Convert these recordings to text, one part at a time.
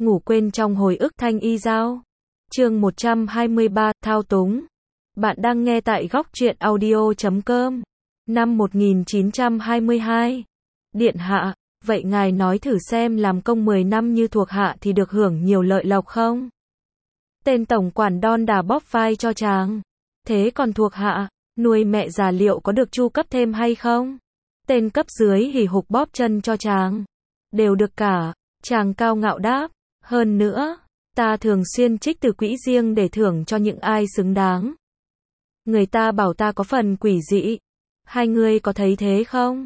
ngủ quên trong hồi ức thanh y giao. Chương 123, thao túng. Bạn đang nghe tại góc truyện audio.com. Năm 1922. Điện hạ, vậy ngài nói thử xem làm công 10 năm như thuộc hạ thì được hưởng nhiều lợi lộc không? Tên tổng quản đon đả bóp vai cho chàng. Thế còn thuộc hạ, nuôi mẹ già liệu có được chu cấp thêm hay không? Tên cấp dưới hì hục bóp chân cho chàng. Đều được cả, chàng cao ngạo đáp. Hơn nữa, ta thường xuyên trích từ quỹ riêng để thưởng cho những ai xứng đáng. Người ta bảo ta có phần quỷ dị. Hai người có thấy thế không?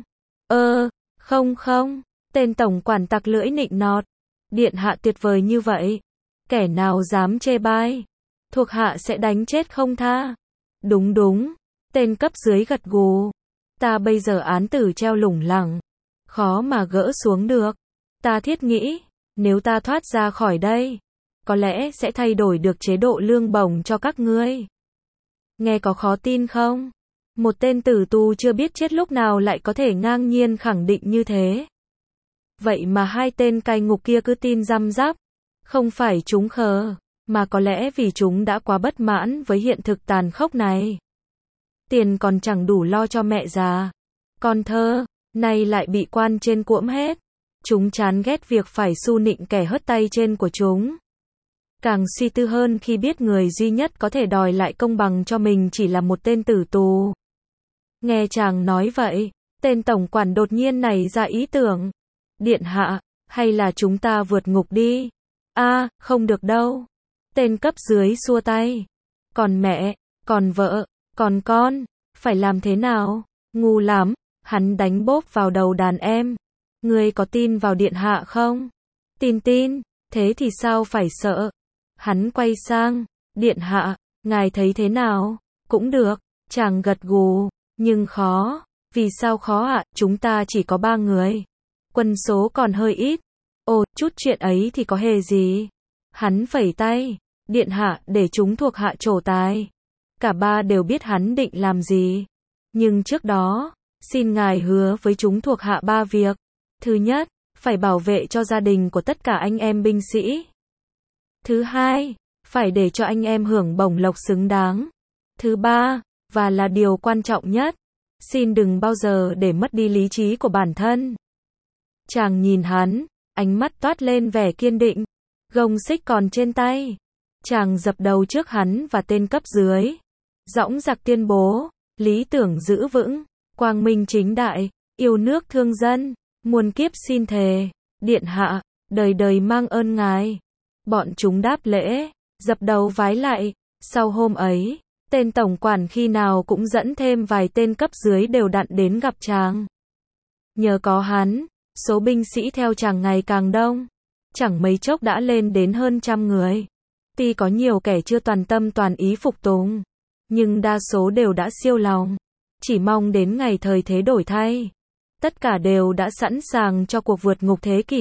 Không, tên tổng quản tặc lưỡi nịnh nọt. Điện hạ tuyệt vời như vậy. Kẻ nào dám chê bai, thuộc hạ sẽ đánh chết không tha. Đúng, tên cấp dưới gật gù. Ta bây giờ án tử treo lủng lẳng, khó mà gỡ xuống được. Ta thiết nghĩ, nếu ta thoát ra khỏi đây, có lẽ sẽ thay đổi được chế độ lương bổng cho các ngươi. Nghe có khó tin không? Một tên tử tù chưa biết chết lúc nào lại có thể ngang nhiên khẳng định như thế. Vậy mà hai tên cai ngục kia cứ tin răm rắp. Không phải chúng khờ, mà có lẽ vì chúng đã quá bất mãn với hiện thực tàn khốc này. Tiền còn chẳng đủ lo cho mẹ già. Con thơ, nay lại bị quan trên cuỗm hết. Chúng chán ghét việc phải su nịnh kẻ hất tay trên của chúng. Càng suy tư hơn khi biết người duy nhất có thể đòi lại công bằng cho mình chỉ là một tên tử tù. Nghe chàng nói vậy, tên tổng quản đột nhiên nảy ra ý tưởng. Điện hạ, hay là chúng ta vượt ngục đi? Không được đâu. Tên cấp dưới xua tay. Còn mẹ, còn vợ, còn con, phải làm thế nào? Ngu lắm, hắn đánh bốp vào đầu đàn em. Ngươi có tin vào điện hạ không? Tin, thế thì sao phải sợ? Hắn quay sang, điện hạ, ngài thấy thế nào? Cũng được, chàng gật gù, nhưng khó. Vì sao khó ạ? Chúng ta chỉ có 3 người. Quân số còn hơi ít. Chút chuyện ấy thì có hề gì? Hắn phẩy tay, điện hạ để chúng thuộc hạ trổ tài. Cả 3 đều biết hắn định làm gì. Nhưng trước đó, xin ngài hứa với chúng thuộc hạ 3 việc. Thứ nhất, phải bảo vệ cho gia đình của tất cả anh em binh sĩ. Thứ hai, phải để cho anh em hưởng bổng lộc xứng đáng. Thứ ba, và là điều quan trọng nhất, xin đừng bao giờ để mất đi lý trí của bản thân. Chàng nhìn hắn, ánh mắt toát lên vẻ kiên định. Gông xích còn trên tay. Chàng dập đầu trước hắn và tên cấp dưới. Dõng dạc tuyên bố, lý tưởng giữ vững, quang minh chính đại, yêu nước thương dân, muôn kiếp xin thề, điện hạ, đời đời mang ơn ngài. Bọn chúng đáp lễ, dập đầu vái lại. Sau hôm ấy, tên tổng quản khi nào cũng dẫn thêm vài tên cấp dưới đều đặn đến gặp chàng. Nhờ có hắn, số binh sĩ theo chàng ngày càng đông. Chẳng mấy chốc đã lên đến hơn 100 người. Tuy có nhiều kẻ chưa toàn tâm toàn ý phục tùng, nhưng đa số đều đã siêu lòng. Chỉ mong đến ngày thời thế đổi thay. Tất cả đều đã sẵn sàng cho cuộc vượt ngục thế kỷ.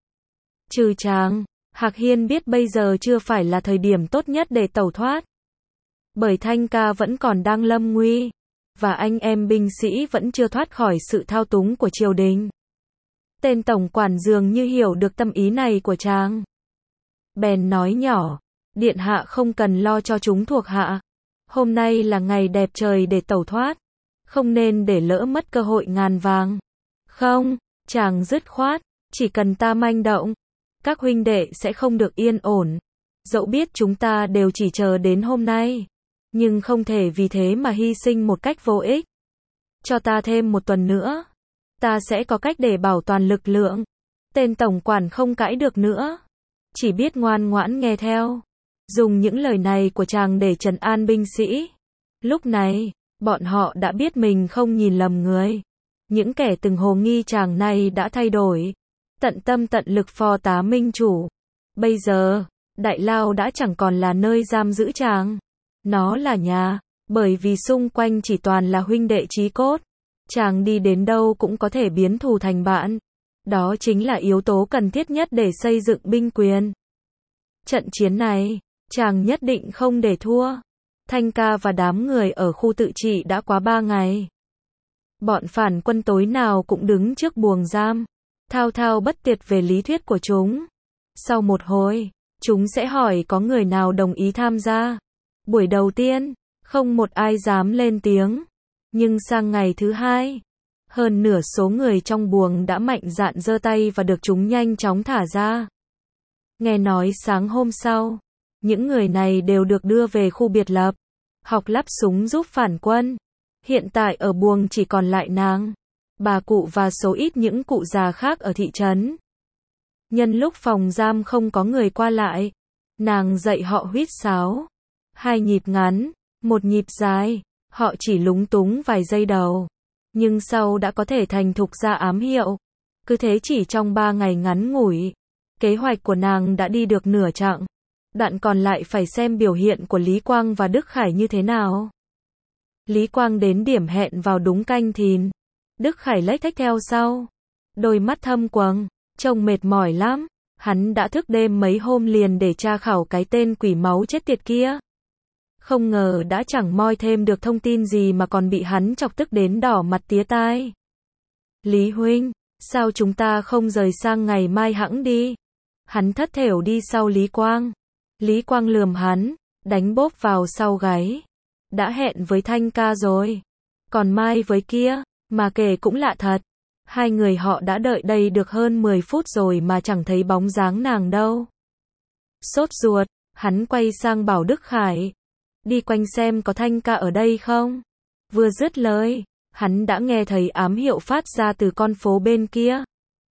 Trừ chàng, Hạc Hiên biết bây giờ chưa phải là thời điểm tốt nhất để tẩu thoát. Bởi Thanh Ca vẫn còn đang lâm nguy, và anh em binh sĩ vẫn chưa thoát khỏi sự thao túng của triều đình. Tên tổng quản dường như hiểu được tâm ý này của chàng. Bèn nói nhỏ, điện hạ không cần lo cho chúng thuộc hạ. Hôm nay là ngày đẹp trời để tẩu thoát. Không nên để lỡ mất cơ hội ngàn vàng. Không, chàng dứt khoát, chỉ cần ta manh động, các huynh đệ sẽ không được yên ổn. Dẫu biết chúng ta đều chỉ chờ đến hôm nay, nhưng không thể vì thế mà hy sinh một cách vô ích. Cho ta thêm 1 tuần nữa, ta sẽ có cách để bảo toàn lực lượng. Tên tổng quản không cãi được nữa, chỉ biết ngoan ngoãn nghe theo. Dùng những lời này của chàng để trấn an binh sĩ. Lúc này, bọn họ đã biết mình không nhìn lầm người. Những kẻ từng hồ nghi chàng này đã thay đổi. Tận tâm tận lực phò tá minh chủ. Bây giờ, Đại Lao đã chẳng còn là nơi giam giữ chàng. Nó là nhà, bởi vì xung quanh chỉ toàn là huynh đệ chí cốt. Chàng đi đến đâu cũng có thể biến thù thành bạn. Đó chính là yếu tố cần thiết nhất để xây dựng binh quyền. Trận chiến này, chàng nhất định không để thua. Thanh Ca và đám người ở khu tự trị đã quá 3 ngày. Bọn phản quân tối nào cũng đứng trước buồng giam, thao thao bất tuyệt về lý thuyết của chúng. Sau một hồi, chúng sẽ hỏi có người nào đồng ý tham gia. Buổi đầu tiên, không một ai dám lên tiếng. Nhưng sang ngày thứ hai, hơn nửa số người trong buồng đã mạnh dạn giơ tay và được chúng nhanh chóng thả ra. Nghe nói sáng hôm sau, những người này đều được đưa về khu biệt lập, học lắp súng giúp phản quân. Hiện tại ở buồng chỉ còn lại nàng, bà cụ và số ít những cụ già khác ở thị trấn. Nhân lúc phòng giam không có người qua lại, nàng dạy họ huýt sáo. 2 nhịp ngắn, 1 nhịp dài, họ chỉ lúng túng vài giây đầu. Nhưng sau đã có thể thành thục ra ám hiệu. Cứ thế chỉ trong 3 ngày ngắn ngủi, kế hoạch của nàng đã đi được nửa chặng. Đoạn còn lại phải xem biểu hiện của Lý Quang và Đức Khải như thế nào. Lý Quang đến điểm hẹn vào đúng canh thìn. Đức Khải lếch thếch theo sau. Đôi mắt thâm quầng, trông mệt mỏi lắm. Hắn đã thức đêm mấy hôm liền để tra khảo cái tên quỷ máu chết tiệt kia. Không ngờ đã chẳng moi thêm được thông tin gì mà còn bị hắn chọc tức đến đỏ mặt tía tai. Lý huynh, sao chúng ta không rời sang ngày mai hẵng đi? Hắn thất thểu đi sau Lý Quang. Lý Quang lườm hắn, đánh bốp vào sau gáy. Đã hẹn với Thanh ca rồi. Còn mai với kia, mà kể cũng lạ thật. 2 người họ đã đợi đây được hơn 10 phút rồi mà chẳng thấy bóng dáng nàng đâu. Sốt ruột, hắn quay sang bảo Đức Khải. Đi quanh xem có Thanh ca ở đây không? Vừa dứt lời, hắn đã nghe thấy ám hiệu phát ra từ con phố bên kia.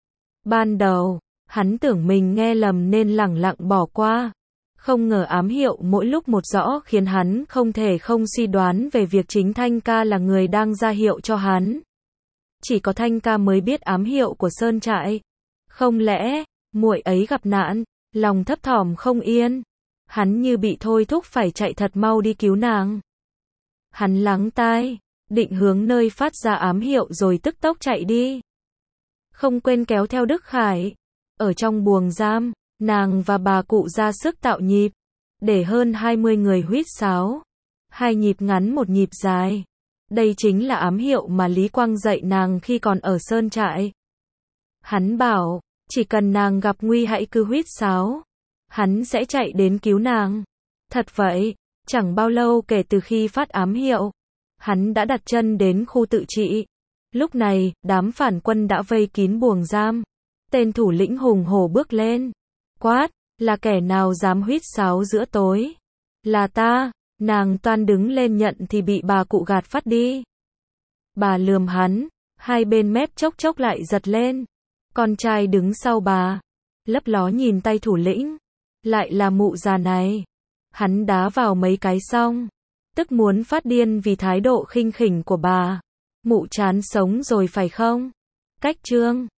Ban đầu, hắn tưởng mình nghe lầm nên lẳng lặng bỏ qua. Không ngờ ám hiệu mỗi lúc một rõ khiến hắn không thể không suy đoán về việc chính Thanh ca là người đang ra hiệu cho hắn. Chỉ có Thanh ca mới biết ám hiệu của Sơn Trại. Không lẽ, muội ấy gặp nạn, lòng thấp thỏm không yên. Hắn như bị thôi thúc phải chạy thật mau đi cứu nàng. Hắn lắng tai, định hướng nơi phát ra ám hiệu rồi tức tốc chạy đi. Không quên kéo theo Đức Khải. Ở trong buồng giam, nàng và bà cụ ra sức tạo nhịp, để hơn 20 người huýt sáo. 2 nhịp ngắn 1 nhịp dài. Đây chính là ám hiệu mà Lý Quang dạy nàng khi còn ở Sơn Trại. Hắn bảo, chỉ cần nàng gặp nguy hãy cứ huýt sáo. Hắn sẽ chạy đến cứu nàng. Thật vậy, chẳng bao lâu kể từ khi phát ám hiệu, hắn đã đặt chân đến khu tự trị. Lúc này, đám phản quân đã vây kín buồng giam. Tên thủ lĩnh hùng hổ bước lên. Quát, là kẻ nào dám huýt sáo giữa tối? Là ta. Nàng toan đứng lên nhận thì bị bà cụ gạt phát đi. Bà lườm hắn, 2 bên mép chốc chốc lại giật lên. Con trai đứng sau bà, lấp ló nhìn tay thủ lĩnh. Lại là mụ già này. Hắn đá vào mấy cái xong, tức muốn phát điên vì thái độ khinh khỉnh của bà. Mụ chán sống rồi phải không? Cách chương